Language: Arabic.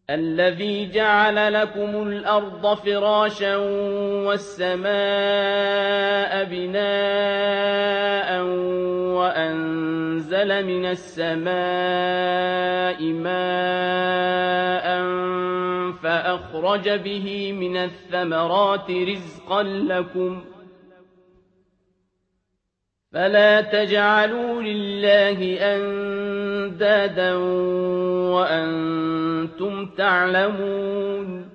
الذي جعل لكم الأرض فراشا والسماء بناء وأنزل من السماء ماء فأخرج به من الثمرات رزقا لكم فلا تجعلوا لله أندادا وأنتم تعلمون